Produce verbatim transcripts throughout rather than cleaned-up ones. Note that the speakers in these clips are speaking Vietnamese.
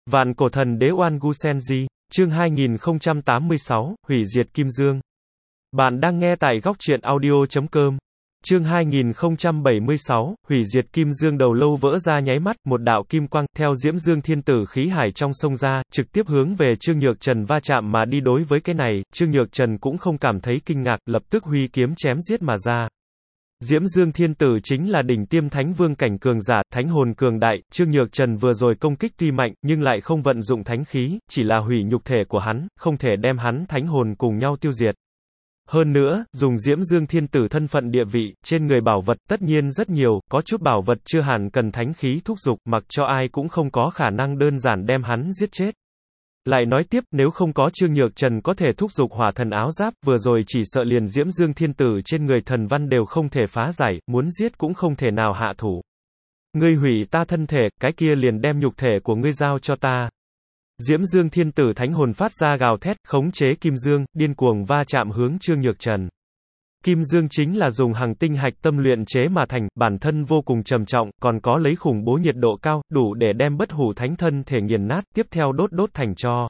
Vạn cổ thần đế Oan Gu Senji, chương hai nghìn không trăm tám mươi sáu, hủy diệt Kim Dương. Bạn đang nghe tại góc truyện audio chấm com. Chương hai nghìn không trăm bảy mươi sáu, hủy diệt Kim Dương. Đầu lâu vỡ ra nháy mắt, một đạo kim quang theo Diễm Dương Thiên Tử khí hải trong sông ra, trực tiếp hướng về Trương Nhược Trần va chạm mà đi. Đối với cái này, Trương Nhược Trần cũng không cảm thấy kinh ngạc, lập tức huy kiếm chém giết mà ra. Diễm Dương Thiên Tử chính là đỉnh tiêm thánh vương cảnh cường giả, thánh hồn cường đại, Trương Nhược Trần vừa rồi công kích tuy mạnh, nhưng lại không vận dụng thánh khí, chỉ là hủy nhục thể của hắn, không thể đem hắn thánh hồn cùng nhau tiêu diệt. Hơn nữa, dùng Diễm Dương Thiên Tử thân phận địa vị, trên người bảo vật tất nhiên rất nhiều, có chút bảo vật chưa hẳn cần thánh khí thúc giục, mặc cho ai cũng không có khả năng đơn giản đem hắn giết chết. Lại nói tiếp, nếu không có Trương Nhược Trần có thể thúc giục hỏa thần áo giáp, vừa rồi chỉ sợ liền Diễm Dương Thiên Tử trên người thần văn đều không thể phá giải, muốn giết cũng không thể nào hạ thủ. Ngươi hủy ta thân thể, cái kia liền đem nhục thể của ngươi giao cho ta. Diễm Dương Thiên Tử thánh hồn phát ra gào thét, khống chế Kim Dương, điên cuồng va chạm hướng Trương Nhược Trần. Kim Dương chính là dùng hằng tinh hạch tâm luyện chế mà thành, bản thân vô cùng trầm trọng, còn có lấy khủng bố nhiệt độ cao, đủ để đem bất hủ thánh thân thể nghiền nát, tiếp theo đốt đốt thành tro.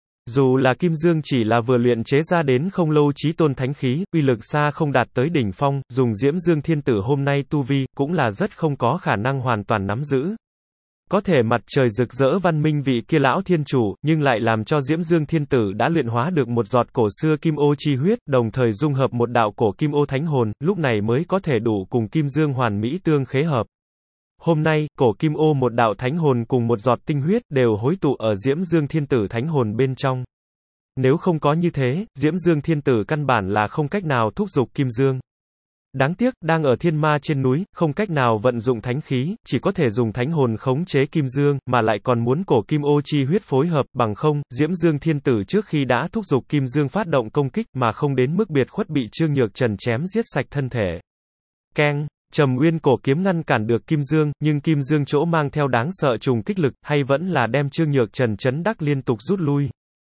Dù là Kim Dương chỉ là vừa luyện chế ra đến không lâu chí tôn thánh khí, uy lực xa không đạt tới đỉnh phong, dùng Diễm Dương Thiên Tử hôm nay tu vi, cũng là rất không có khả năng hoàn toàn nắm giữ. Có thể mặt trời rực rỡ văn minh vị kia lão thiên chủ, nhưng lại làm cho Diễm Dương Thiên Tử đã luyện hóa được một giọt cổ xưa kim ô chi huyết, đồng thời dung hợp một đạo cổ kim ô thánh hồn, lúc này mới có thể đủ cùng Kim Dương hoàn mỹ tương khế hợp. Hôm nay, cổ kim ô một đạo thánh hồn cùng một giọt tinh huyết đều hối tụ ở Diễm Dương Thiên Tử thánh hồn bên trong. Nếu không có như thế, Diễm Dương Thiên Tử căn bản là không cách nào thúc giục Kim Dương. Đáng tiếc, đang ở thiên ma trên núi, không cách nào vận dụng thánh khí, chỉ có thể dùng thánh hồn khống chế Kim Dương, mà lại còn muốn cổ kim ô chi huyết phối hợp, bằng không, Diễm Dương Thiên Tử trước khi đã thúc giục Kim Dương phát động công kích, mà không đến mức biệt khuất bị Trương Nhược Trần chém giết sạch thân thể. Keng, Trầm Uyên cổ kiếm ngăn cản được Kim Dương, nhưng Kim Dương chỗ mang theo đáng sợ trùng kích lực, hay vẫn là đem Trương Nhược Trần chấn đắc liên tục rút lui.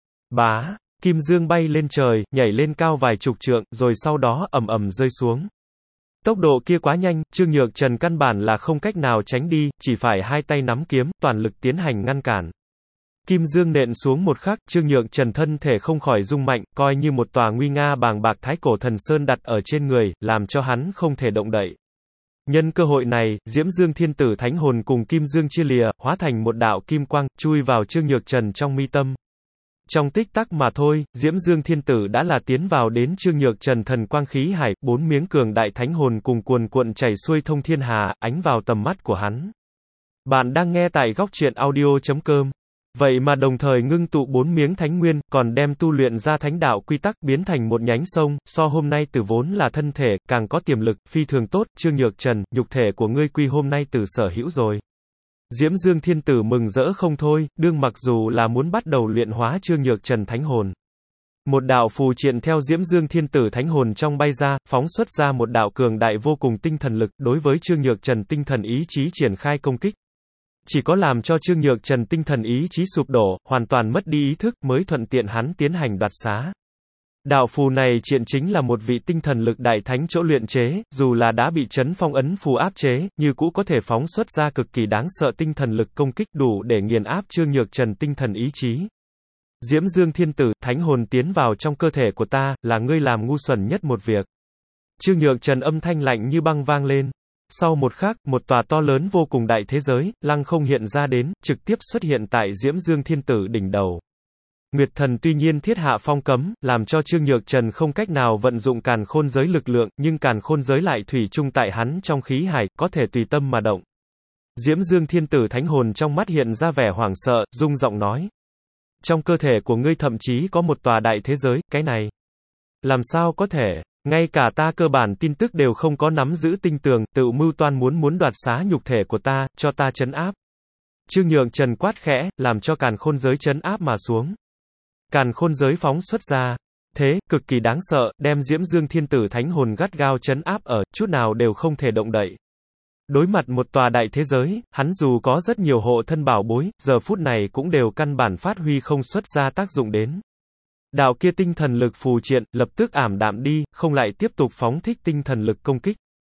Bá, Kim Dương bay lên trời, nhảy lên cao vài chục trượng, rồi sau đó ầm ầm rơi xuống. Tốc độ kia quá nhanh, Trương Nhược Trần căn bản là không cách nào tránh đi, chỉ phải hai tay nắm kiếm, toàn lực tiến hành ngăn cản. Kim Dương nện xuống một khắc, Trương Nhược Trần thân thể không khỏi rung mạnh, coi như một tòa nguy nga bàng bạc thái cổ thần sơn đặt ở trên người, làm cho hắn không thể động đậy. Nhân cơ hội này, Diễm Dương Thiên Tử thánh hồn cùng Kim Dương chia lìa, hóa thành một đạo kim quang, chui vào Trương Nhược Trần trong mi tâm. Trong tích tắc mà thôi, Diễm Dương Thiên Tử đã là tiến vào đến Trương Nhược Trần thần quang khí hải, bốn miếng cường đại thánh hồn cùng cuồn cuộn chảy xuôi thông thiên hà, ánh vào tầm mắt của hắn. Bạn đang nghe tại góc truyện audio chấm com. Vậy mà đồng thời ngưng tụ bốn miếng thánh nguyên, còn đem tu luyện ra thánh đạo quy tắc biến thành một nhánh sông, so hôm nay từ vốn là thân thể, càng có tiềm lực, phi thường tốt, Trương Nhược Trần, nhục thể của ngươi quy hôm nay từ sở hữu rồi. Diễm Dương Thiên Tử mừng rỡ không thôi, đương mặc dù là muốn bắt đầu luyện hóa Trương Nhược Trần thánh hồn. Một đạo phù triện theo Diễm Dương Thiên Tử thánh hồn trong bay ra, phóng xuất ra một đạo cường đại vô cùng tinh thần lực, đối với Trương Nhược Trần tinh thần ý chí triển khai công kích. Chỉ có làm cho Trương Nhược Trần tinh thần ý chí sụp đổ, hoàn toàn mất đi ý thức, mới thuận tiện hắn tiến hành đoạt xá. Đạo phù này triện chính là một vị tinh thần lực đại thánh chỗ luyện chế, dù là đã bị chấn phong ấn phù áp chế, như cũ có thể phóng xuất ra cực kỳ đáng sợ tinh thần lực công kích đủ để nghiền áp Trương Nhược Trần tinh thần ý chí. Diễm Dương Thiên Tử, thánh hồn tiến vào trong cơ thể của ta, là ngươi làm ngu xuẩn nhất một việc. Trương Nhược Trần âm thanh lạnh như băng vang lên. Sau một khắc, một tòa to lớn vô cùng đại thế giới, lăng không hiện ra đến, trực tiếp xuất hiện tại Diễm Dương Thiên Tử đỉnh đầu. Nguyệt Thần tuy nhiên thiết hạ phong cấm, làm cho Trương Nhược Trần không cách nào vận dụng càn khôn giới lực lượng, nhưng càn khôn giới lại thủy chung tại hắn trong khí hải, có thể tùy tâm mà động. Diễm Dương Thiên Tử thánh hồn trong mắt hiện ra vẻ hoảng sợ, rung giọng nói. Trong cơ thể của ngươi thậm chí có một tòa đại thế giới, cái này. Làm sao có thể, ngay cả ta cơ bản tin tức đều không có nắm giữ tinh tường, tự mưu toan muốn muốn đoạt xá nhục thể của ta, cho ta trấn áp. Trương Nhược Trần quát khẽ, làm cho càn khôn giới trấn áp mà xuống. Càn khôn giới phóng xuất ra, thế, cực kỳ đáng sợ, đem Diễm Dương Thiên Tử thánh hồn gắt gao trấn áp ở, chút nào đều không thể động đậy. Đối mặt một tòa đại thế giới, hắn dù có rất nhiều hộ thân bảo bối, giờ phút này cũng đều căn bản phát huy không xuất ra tác dụng đến. Đạo kia tinh thần lực phù triện, lập tức ảm đạm đi, không lại tiếp tục phóng thích tinh thần lực công kích.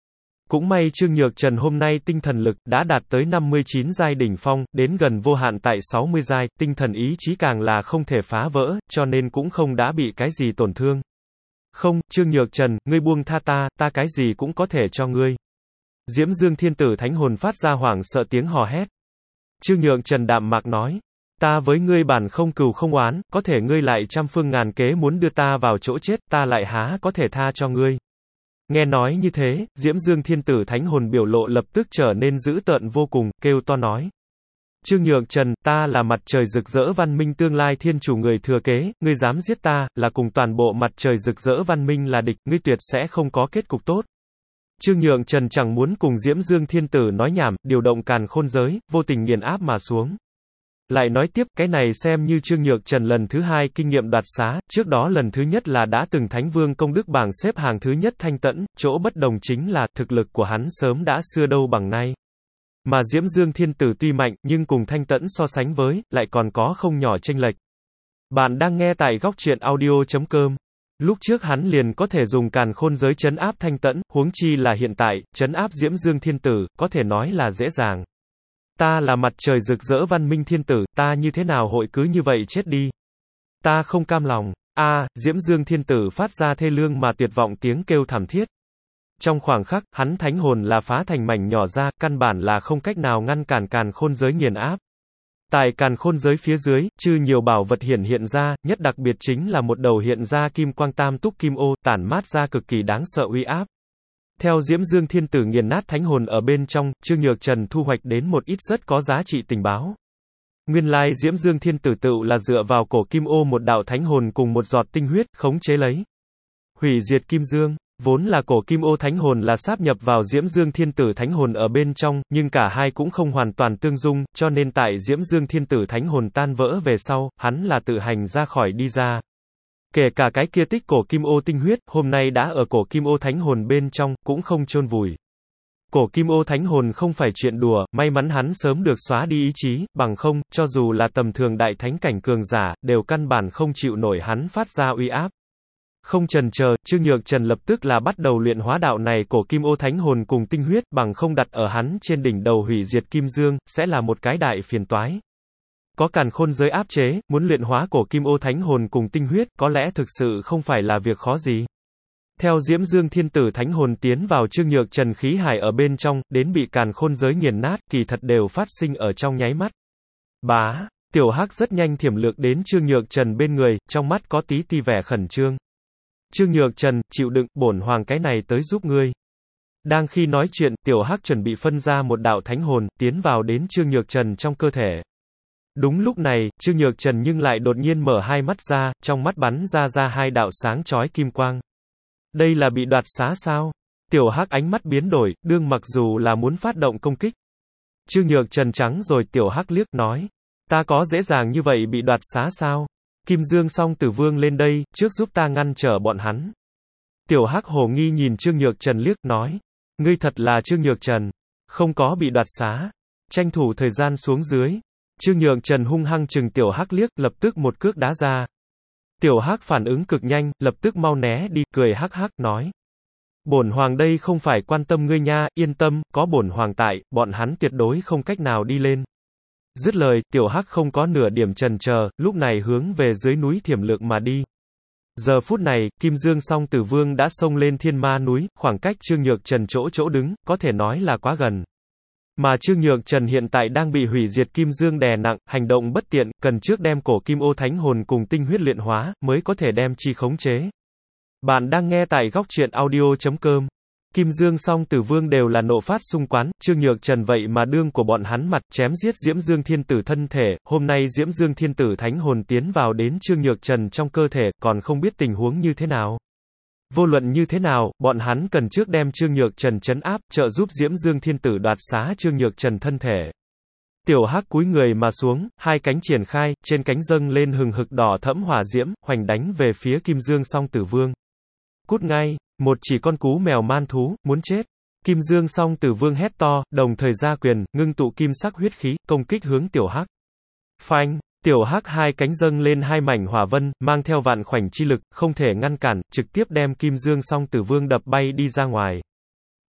Cũng may Trương Nhược Trần hôm nay tinh thần lực đã đạt tới năm mươi chín giai đỉnh phong, đến gần vô hạn tại sáu mươi giai, tinh thần ý chí càng là không thể phá vỡ, cho nên cũng không đã bị cái gì tổn thương. Không, Trương Nhược Trần, ngươi buông tha ta, ta cái gì cũng có thể cho ngươi. Diễm Dương Thiên Tử Thánh Hồn phát ra hoảng sợ tiếng hò hét. Trương Nhược Trần đạm mạc nói, ta với ngươi bản không cừu không oán, có thể ngươi lại trăm phương ngàn kế muốn đưa ta vào chỗ chết, ta lại há có thể tha cho ngươi. Nghe nói như thế, Diễm Dương Thiên Tử Thánh Hồn biểu lộ lập tức trở nên dữ tợn vô cùng, kêu to nói. Trương Nhược Trần, ta là mặt trời rực rỡ văn minh tương lai thiên chủ người thừa kế, ngươi dám giết ta, là cùng toàn bộ mặt trời rực rỡ văn minh là địch, ngươi tuyệt sẽ không có kết cục tốt. Trương Nhược Trần chẳng muốn cùng Diễm Dương Thiên Tử nói nhảm, điều động càn khôn giới, vô tình nghiền áp mà xuống. Lại nói tiếp, cái này xem như Trương Nhược Trần lần thứ hai kinh nghiệm đoạt xá, trước đó lần thứ nhất là đã từng Thánh Vương công đức bảng xếp hàng thứ nhất Thanh Tẫn, chỗ bất đồng chính là, thực lực của hắn sớm đã xưa đâu bằng nay. Mà Diễm Dương Thiên Tử tuy mạnh, nhưng cùng Thanh Tẫn so sánh với, lại còn có không nhỏ chênh lệch. Bạn đang nghe tại góc truyện audio chấm com. Lúc trước hắn liền có thể dùng càn khôn giới trấn áp Thanh Tẫn, huống chi là hiện tại, trấn áp Diễm Dương Thiên Tử, có thể nói là dễ dàng. Ta là mặt trời rực rỡ văn minh thiên tử, ta như thế nào hội cứ như vậy chết đi. Ta không cam lòng. A, à, Diễm Dương Thiên Tử phát ra thê lương mà tuyệt vọng tiếng kêu thảm thiết. Trong khoảng khắc, hắn thánh hồn là phá thành mảnh nhỏ ra, căn bản là không cách nào ngăn cản càn khôn giới nghiền áp. Tại càn khôn giới phía dưới, chư nhiều bảo vật hiển hiện ra, nhất đặc biệt chính là một đầu hiện ra kim quang tam túc kim ô, tản mát ra cực kỳ đáng sợ uy áp. Theo Diễm Dương Thiên Tử nghiền nát thánh hồn ở bên trong, Trương Nhược Trần thu hoạch đến một ít rất có giá trị tình báo. Nguyên lai Diễm Dương Thiên Tử tựu là dựa vào cổ kim ô một đạo thánh hồn cùng một giọt tinh huyết, khống chế lấy. Hủy diệt Kim Dương, vốn là cổ kim ô thánh hồn là sáp nhập vào Diễm Dương Thiên Tử thánh hồn ở bên trong, nhưng cả hai cũng không hoàn toàn tương dung, cho nên tại Diễm Dương Thiên Tử thánh hồn tan vỡ về sau, hắn là tự hành ra khỏi đi ra. Kể cả cái kia tích cổ kim ô tinh huyết, hôm nay đã ở cổ kim ô thánh hồn bên trong, cũng không chôn vùi. Cổ kim ô thánh hồn không phải chuyện đùa, may mắn hắn sớm được xóa đi ý chí, bằng không, cho dù là tầm thường đại thánh cảnh cường giả, đều căn bản không chịu nổi hắn phát ra uy áp. Không chần chờ, Trương Nhược Trần lập tức là bắt đầu luyện hóa đạo này cổ kim ô thánh hồn cùng tinh huyết, bằng không đặt ở hắn trên đỉnh đầu hủy diệt Kim Dương, sẽ là một cái đại phiền toái. Có càn khôn giới áp chế, muốn luyện hóa cổ kim ô thánh hồn cùng tinh huyết, có lẽ thực sự không phải là việc khó gì. Theo Diễm Dương Thiên Tử thánh hồn tiến vào Trương Nhược Trần khí hải ở bên trong, đến bị càn khôn giới nghiền nát, kỳ thật đều phát sinh ở trong nháy mắt. Bá, Tiểu Hắc rất nhanh thiểm lược đến Trương Nhược Trần bên người, trong mắt có tí ti vẻ khẩn trương. Trương Nhược Trần, chịu đựng, bổn hoàng cái này tới giúp ngươi. Đang khi nói chuyện, Tiểu Hắc chuẩn bị phân ra một đạo thánh hồn, tiến vào đến Trương Nhược Trần trong cơ thể. Đúng lúc này, Trương Nhược Trần nhưng lại đột nhiên mở hai mắt ra, trong mắt bắn ra ra hai đạo sáng chói kim quang. Đây là bị đoạt xá sao? Tiểu Hắc ánh mắt biến đổi, đương mặc dù là muốn phát động công kích. Trương Nhược Trần trắng rồi Tiểu Hắc liếc nói. Ta có dễ dàng như vậy bị đoạt xá sao? Kim Dương Song Tử Vương lên đây, trước giúp ta ngăn trở bọn hắn. Tiểu Hắc hồ nghi nhìn Trương Nhược Trần liếc nói. Ngươi thật là Trương Nhược Trần. Không có bị đoạt xá. Tranh thủ thời gian xuống dưới. Trương Nhược Trần hung hăng chừng Tiểu Hắc liếc, lập tức một cước đá ra. Tiểu Hắc phản ứng cực nhanh, lập tức mau né đi, cười hắc hắc, nói. Bổn hoàng đây không phải quan tâm ngươi nha, yên tâm, có bổn hoàng tại, bọn hắn tuyệt đối không cách nào đi lên. Dứt lời, Tiểu Hắc không có nửa điểm chần chờ, lúc này hướng về dưới núi thiểm lược mà đi. Giờ phút này, Kim Dương Song Tử Vương đã xông lên Thiên Ma núi, khoảng cách Trương Nhược Trần chỗ chỗ đứng, có thể nói là quá gần. Mà Trương Nhược Trần hiện tại đang bị hủy diệt Kim Dương đè nặng, hành động bất tiện, cần trước đem cổ kim ô thánh hồn cùng tinh huyết luyện hóa, mới có thể đem chi khống chế. Bạn đang nghe tại góc truyện audio chấm com. Kim Dương Song Tử Vương đều là nộ phát xung quán, Trương Nhược Trần vậy mà đương của bọn hắn mặt chém giết Diễm Dương Thiên Tử thân thể, hôm nay Diễm Dương Thiên Tử thánh hồn tiến vào đến Trương Nhược Trần trong cơ thể, còn không biết tình huống như thế nào. Vô luận như thế nào, bọn hắn cần trước đem Trương Nhược Trần trấn áp, trợ giúp Diễm Dương Thiên Tử đoạt xá Trương Nhược Trần thân thể. Tiểu Hắc cúi người mà xuống, hai cánh triển khai, trên cánh dâng lên hừng hực đỏ thẫm hỏa diễm, hoành đánh về phía Kim Dương Song Tử Vương. Cút ngay, một chỉ con cú mèo man thú, muốn chết. Kim Dương Song Tử Vương hét to, đồng thời ra quyền, ngưng tụ kim sắc huyết khí, công kích hướng Tiểu Hắc. Phanh! Tiểu Hắc hai cánh dâng lên hai mảnh hỏa vân, mang theo vạn khoảnh chi lực, không thể ngăn cản, trực tiếp đem Kim Dương Song Tử Vương đập bay đi ra ngoài.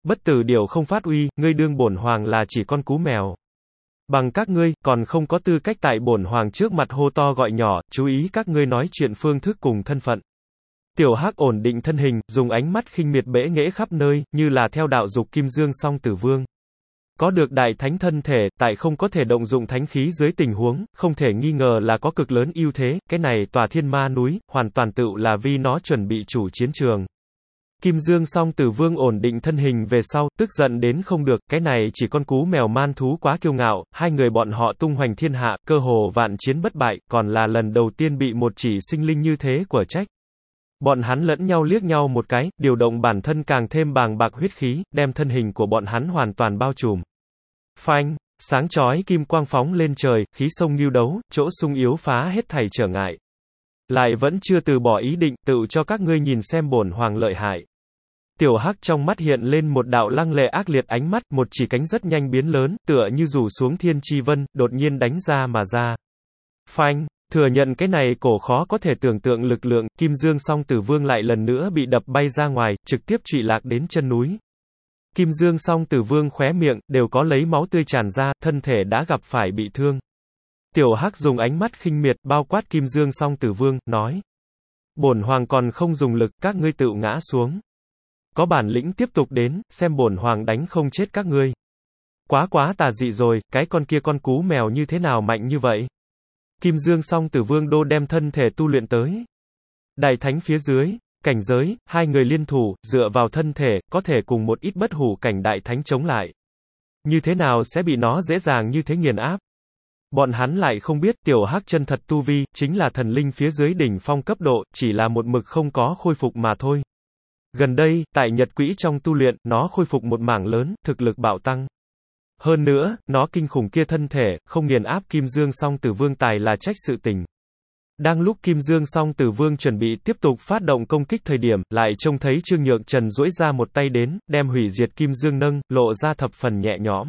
Bất tử điểu không phát uy, ngươi đương bổn hoàng là chỉ con cú mèo. Bằng các ngươi, còn không có tư cách tại bổn hoàng trước mặt hô to gọi nhỏ, chú ý các ngươi nói chuyện phương thức cùng thân phận. Tiểu Hắc ổn định thân hình, dùng ánh mắt khinh miệt bẽ nghễ khắp nơi, như là theo đạo dục Kim Dương Song Tử Vương. Có được đại thánh thân thể, tại không có thể động dụng thánh khí dưới tình huống, không thể nghi ngờ là có cực lớn ưu thế, cái này tòa thiên ma núi, hoàn toàn tự là vì nó chuẩn bị chủ chiến trường. Kim Dương Song Tử Vương ổn định thân hình về sau, tức giận đến không được, cái này chỉ con cú mèo man thú quá kiêu ngạo, hai người bọn họ tung hoành thiên hạ, cơ hồ vạn chiến bất bại, còn là lần đầu tiên bị một chỉ sinh linh như thế của trách. Bọn hắn lẫn nhau liếc nhau một cái, điều động bản thân càng thêm bàng bạc huyết khí, đem thân hình của bọn hắn hoàn toàn bao trùm. Phanh, sáng chói kim quang phóng lên trời, khí sông ngưu đấu, chỗ sung yếu phá hết thảy trở ngại. Lại vẫn chưa từ bỏ ý định, tự cho các ngươi nhìn xem bổn hoàng lợi hại. Tiểu Hắc trong mắt hiện lên một đạo lăng lệ ác liệt ánh mắt, một chỉ cánh rất nhanh biến lớn, tựa như rủ xuống thiên chi vân, đột nhiên đánh ra mà ra. Phanh, thừa nhận cái này cổ khó có thể tưởng tượng lực lượng, Kim Dương Song Tử Vương lại lần nữa bị đập bay ra ngoài, trực tiếp trụy lạc đến chân núi. Kim Dương Song Tử Vương khóe miệng, đều có lấy máu tươi tràn ra, thân thể đã gặp phải bị thương. Tiểu Hắc dùng ánh mắt khinh miệt, bao quát Kim Dương Song Tử Vương, nói. Bổn hoàng còn không dùng lực, các ngươi tự ngã xuống. Có bản lĩnh tiếp tục đến, xem bổn hoàng đánh không chết các ngươi. Quá quá tà dị rồi, cái con kia con cú mèo như thế nào mạnh như vậy? Kim Dương Song Tử Vương đô đem thân thể tu luyện tới đại thánh phía dưới, cảnh giới, hai người liên thủ, dựa vào thân thể, có thể cùng một ít bất hủ cảnh đại thánh chống lại. Như thế nào sẽ bị nó dễ dàng như thế nghiền áp? Bọn hắn lại không biết, Tiểu Hắc chân thật tu vi, chính là thần linh phía dưới đỉnh phong cấp độ, chỉ là một mực không có khôi phục mà thôi. Gần đây, tại Nhật Quỹ trong tu luyện, nó khôi phục một mảng lớn, thực lực bạo tăng. Hơn nữa, nó kinh khủng kia thân thể, không nghiền áp Kim Dương Song Tử Vương tài là trách sự tình. Đang lúc Kim Dương Song Tử Vương chuẩn bị tiếp tục phát động công kích thời điểm, lại trông thấy Trương Nhược Trần duỗi ra một tay đến, đem hủy diệt Kim Dương nâng, lộ ra thập phần nhẹ nhõm.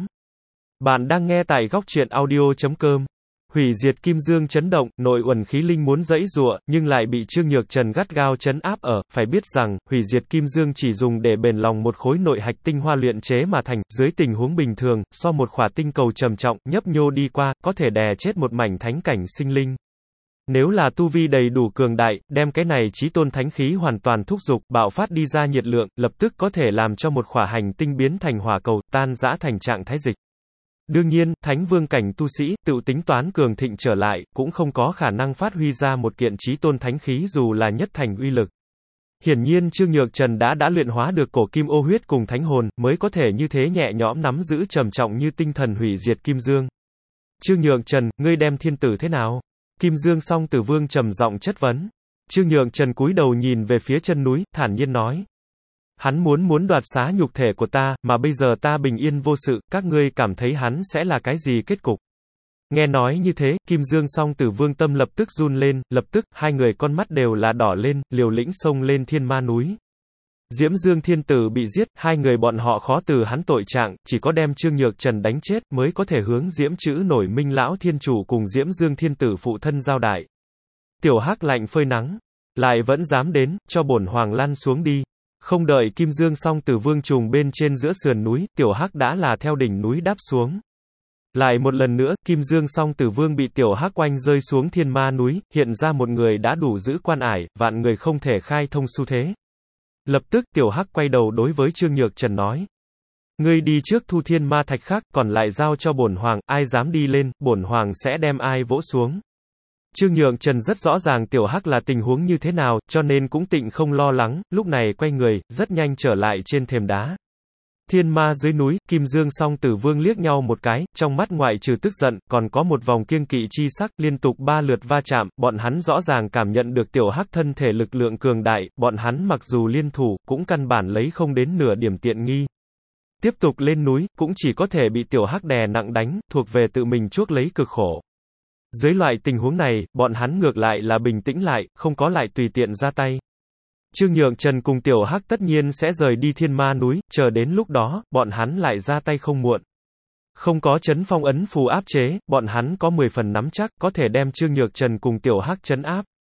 Bạn đang nghe tại góc truyện audio chấm com. Hủy diệt Kim Dương chấn động, nội uẩn khí linh muốn giãy giụa, nhưng lại bị Trương Nhược Trần gắt gao trấn áp ở, phải biết rằng, hủy diệt Kim Dương chỉ dùng để bền lòng một khối nội hạch tinh hoa luyện chế mà thành, dưới tình huống bình thường, so một khỏa tinh cầu trầm trọng, nhấp nhô đi qua, có thể đè chết một mảnh thánh cảnh sinh linh. Nếu là tu vi đầy đủ cường đại, đem cái này chí tôn thánh khí hoàn toàn thúc giục, bạo phát đi ra nhiệt lượng, lập tức có thể làm cho một khỏa hành tinh biến thành hỏa cầu, tan rã thành trạng thái dịch. Đương nhiên, thánh vương cảnh tu sĩ, tự tính toán cường thịnh trở lại, cũng không có khả năng phát huy ra một kiện chí tôn thánh khí dù là nhất thành uy lực. Hiển nhiên Trương Nhược Trần đã đã luyện hóa được cổ kim ô huyết cùng thánh hồn, mới có thể như thế nhẹ nhõm nắm giữ trầm trọng như tinh thần hủy diệt Kim Dương. Trương Nhược Trần, ngươi đem thiên tử thế nào? Kim Dương Song Tử Vương trầm giọng chất vấn. Trương Nhược Trần cúi đầu nhìn về phía chân núi, thản nhiên nói. Hắn muốn muốn đoạt xá nhục thể của ta, mà bây giờ ta bình yên vô sự, các ngươi cảm thấy hắn sẽ là cái gì kết cục? Nghe nói như thế, Kim Dương Song Tử Vương tâm lập tức run lên, lập tức, hai người con mắt đều là đỏ lên, liều lĩnh xông lên thiên ma núi. Diễm Dương Thiên Tử bị giết, hai người bọn họ khó từ hắn tội trạng, chỉ có đem Trương Nhược Trần đánh chết, mới có thể hướng Diễm Chữ nổi Minh Lão Thiên Chủ cùng Diễm Dương Thiên Tử phụ thân giao đại. Tiểu Hắc lạnh phơi nắng, lại vẫn dám đến, cho bổn hoàng lăn xuống đi. Không đợi Kim Dương Song Tử Vương trùng bên trên giữa sườn núi, Tiểu Hắc đã là theo đỉnh núi đáp xuống. Lại một lần nữa, Kim Dương Song Tử Vương bị Tiểu Hắc oanh rơi xuống thiên ma núi, hiện ra một người đã đủ giữ quan ải, vạn người không thể khai thông xu thế. Lập tức, Tiểu Hắc quay đầu đối với Trương Nhược Trần nói. Ngươi đi trước thu thiên ma thạch khác, còn lại giao cho bổn hoàng, ai dám đi lên, bổn hoàng sẽ đem ai vỗ xuống. Trương Nhược Trần rất rõ ràng Tiểu Hắc là tình huống như thế nào, cho nên cũng tịnh không lo lắng, lúc này quay người, rất nhanh trở lại trên thềm đá. Thiên ma dưới núi, Kim Dương Song Tử Vương liếc nhau một cái, trong mắt ngoại trừ tức giận, còn có một vòng kiêng kỵ chi sắc, liên tục ba lượt va chạm, bọn hắn rõ ràng cảm nhận được Tiểu Hắc thân thể lực lượng cường đại, bọn hắn mặc dù liên thủ, cũng căn bản lấy không đến nửa điểm tiện nghi. Tiếp tục lên núi, cũng chỉ có thể bị Tiểu Hắc đè nặng đánh, thuộc về tự mình chuốc lấy cực khổ. Dưới loại tình huống này, bọn hắn ngược lại là bình tĩnh lại, không có lại tùy tiện ra tay. Trương Nhược Trần cùng Tiểu Hắc tất nhiên sẽ rời đi thiên ma núi, chờ đến lúc đó, bọn hắn lại ra tay không muộn. Không có chấn phong ấn phù áp chế, bọn hắn có mười phần nắm chắc, có thể đem Trương Nhược Trần cùng Tiểu Hắc chấn áp.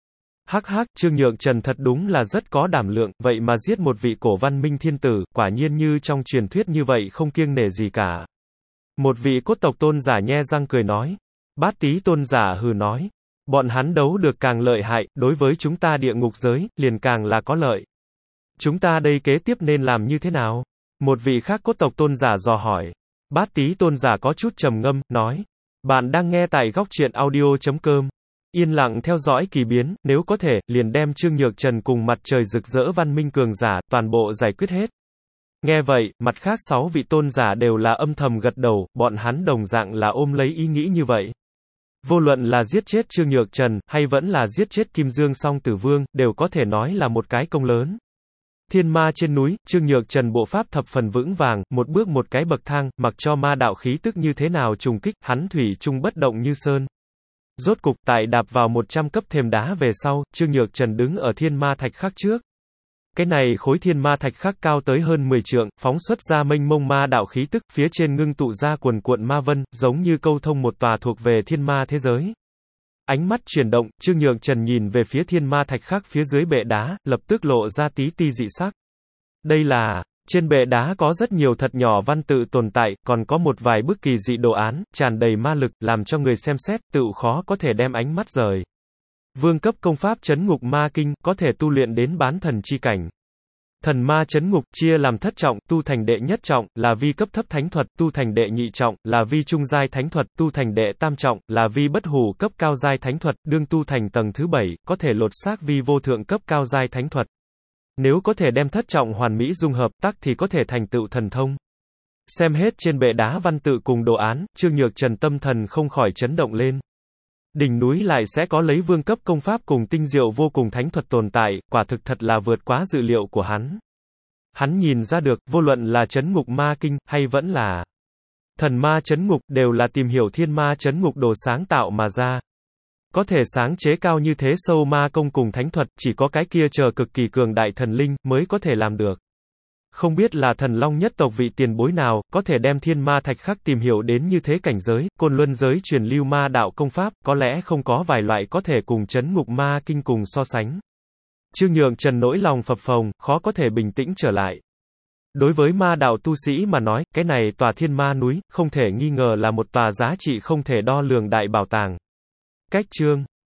Hắc hắc, Trương Nhượng Trần thật đúng là rất có đảm lượng, vậy mà giết một vị cổ văn minh thiên tử, quả nhiên như trong truyền thuyết như vậy không kiêng nể gì cả. Một vị cốt tộc tôn giả nhe răng cười nói. Bát Tý tôn giả hừ nói. Bọn hắn đấu được càng lợi hại, đối với chúng ta địa ngục giới, liền càng là có lợi. Chúng ta đây kế tiếp nên làm như thế nào? Một vị khác cốt tộc tôn giả dò hỏi. Bát Tý tôn giả có chút trầm ngâm, nói. Bạn đang nghe tại góc truyện audio.com. Yên lặng theo dõi kỳ biến, nếu có thể, liền đem Trương Nhược Trần cùng mặt trời rực rỡ văn minh cường giả, toàn bộ giải quyết hết. Nghe vậy, mặt khác sáu vị tôn giả đều là âm thầm gật đầu, bọn hắn đồng dạng là ôm lấy ý nghĩ như vậy. Vô luận là giết chết Trương Nhược Trần, hay vẫn là giết chết Kim Dương Song Tử Vương, đều có thể nói là một cái công lớn. Thiên ma trên núi, Trương Nhược Trần bộ pháp thập phần vững vàng, một bước một cái bậc thang, mặc cho ma đạo khí tức như thế nào trùng kích, hắn thủy chung bất động như sơn. Rốt cục, tại đạp vào một trăm cấp thềm đá về sau, Trương Nhược Trần đứng ở thiên ma thạch khắc trước. Cái này khối thiên ma thạch khắc cao tới hơn mười trượng, phóng xuất ra mênh mông ma đạo khí tức, phía trên ngưng tụ ra quần cuộn ma vân, giống như câu thông một tòa thuộc về thiên ma thế giới. Ánh mắt chuyển động, Trương Nhược Trần nhìn về phía thiên ma thạch khắc phía dưới bệ đá, lập tức lộ ra tí ti dị sắc. Đây là, trên bệ đá có rất nhiều thật nhỏ văn tự tồn tại, còn có một vài bức kỳ dị đồ án, tràn đầy ma lực, làm cho người xem xét, tự khó có thể đem ánh mắt rời. Vương cấp công pháp Chấn Ngục Ma Kinh, có thể tu luyện đến bán thần chi cảnh. Thần ma chấn ngục, chia làm thất trọng, tu thành đệ nhất trọng, là vi cấp thấp thánh thuật, tu thành đệ nhị trọng, là vi trung giai thánh thuật, tu thành đệ tam trọng, là vi bất hủ cấp cao giai thánh thuật, đương tu thành tầng thứ bảy, có thể lột xác vi vô thượng cấp cao giai thánh thuật. Nếu có thể đem thất trọng hoàn mỹ dung hợp, tắc thì có thể thành tựu thần thông. Xem hết trên bệ đá văn tự cùng đồ án, Trương Nhược Trần tâm thần không khỏi chấn động lên. Đỉnh núi lại sẽ có lấy vương cấp công pháp cùng tinh diệu vô cùng thánh thuật tồn tại, quả thực thật là vượt quá dự liệu của hắn. Hắn nhìn ra được, vô luận là Chấn Ngục Ma Kinh, hay vẫn là Thần Ma Chấn Ngục, đều là tìm hiểu thiên ma chấn ngục đồ sáng tạo mà ra. Có thể sáng chế cao như thế sâu ma công cùng thánh thuật, chỉ có cái kia chờ cực kỳ cường đại thần linh, mới có thể làm được. Không biết là thần long nhất tộc vị tiền bối nào, có thể đem thiên ma thạch khắc tìm hiểu đến như thế cảnh giới, côn luân giới truyền lưu ma đạo công pháp, có lẽ không có vài loại có thể cùng Chấn Ngục Ma Kinh cùng so sánh. Trương Nhượng Trần nỗi lòng phập phồng, khó có thể bình tĩnh trở lại. Đối với ma đạo tu sĩ mà nói, cái này tòa thiên ma núi, không thể nghi ngờ là một tòa giá trị không thể đo lường đại bảo tàng. Cách chương